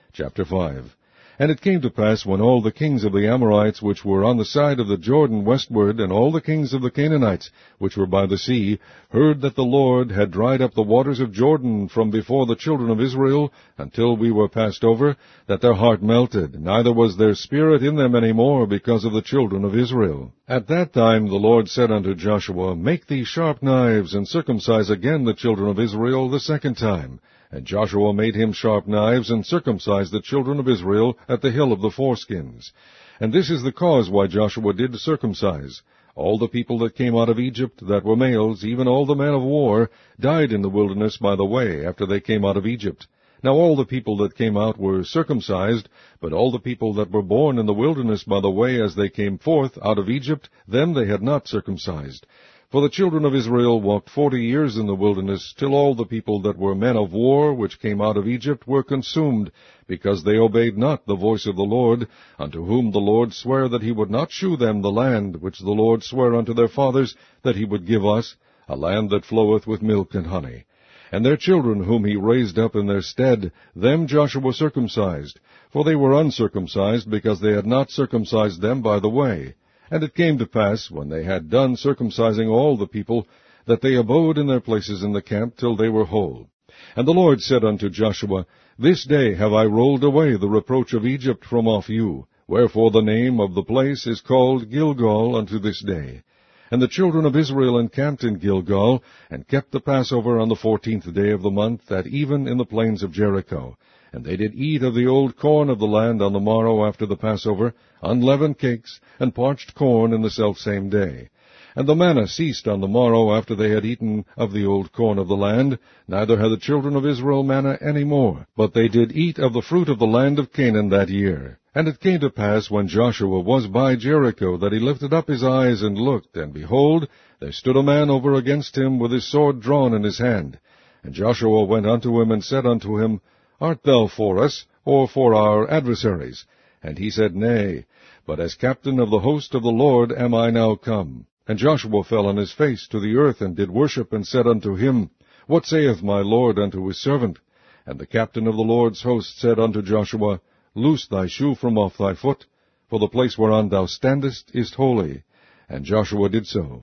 Chapter 5. And it came to pass, when all the kings of the Amorites which were on the side of the Jordan westward, and all the kings of the Canaanites which were by the sea, heard that the Lord had dried up the waters of Jordan from before the children of Israel, until we were passed over, that their heart melted, neither was there spirit in them any more, because of the children of Israel. At that time the Lord said unto Joshua, Make thee sharp knives, and circumcise again the children of Israel the second time. And Joshua made him sharp knives, and circumcised the children of Israel at the hill of the foreskins. And this is the cause why Joshua did circumcise. All the people that came out of Egypt that were males, even all the men of war, died in the wilderness by the way, after they came out of Egypt. Now all the people that came out were circumcised, but all the people that were born in the wilderness by the way as they came forth out of Egypt, them they had not circumcised. For the children of Israel walked 40 years in the wilderness, till all the people that were men of war, which came out of Egypt, were consumed, because they obeyed not the voice of the Lord, unto whom the Lord sware that he would not shew them the land, which the Lord sware unto their fathers that he would give us, a land that floweth with milk and honey. And their children whom he raised up in their stead, them Joshua circumcised, for they were uncircumcised, because they had not circumcised them by the way. And it came to pass, when they had done circumcising all the people, that they abode in their places in the camp till they were whole. And the Lord said unto Joshua, This day have I rolled away the reproach of Egypt from off you, wherefore the name of the place is called Gilgal unto this day. And the children of Israel encamped in Gilgal, and kept the Passover on the 14th day of the month, at even in the plains of Jericho. And they did eat of the old corn of the land on the morrow after the Passover, unleavened cakes, and parched corn in the selfsame day. And the manna ceased on the morrow after they had eaten of the old corn of the land, neither had the children of Israel manna any more, but they did eat of the fruit of the land of Canaan that year. And it came to pass, when Joshua was by Jericho, that he lifted up his eyes and looked, and behold, there stood a man over against him with his sword drawn in his hand. And Joshua went unto him, and said unto him, Art thou for us, or for our adversaries? And he said, Nay, but as captain of the host of the Lord am I now come. And Joshua fell on his face to the earth, and did worship, and said unto him, What saith my Lord unto his servant? And the captain of the Lord's host said unto Joshua, Loose thy shoe from off thy foot, for the place whereon thou standest is holy. And Joshua did so.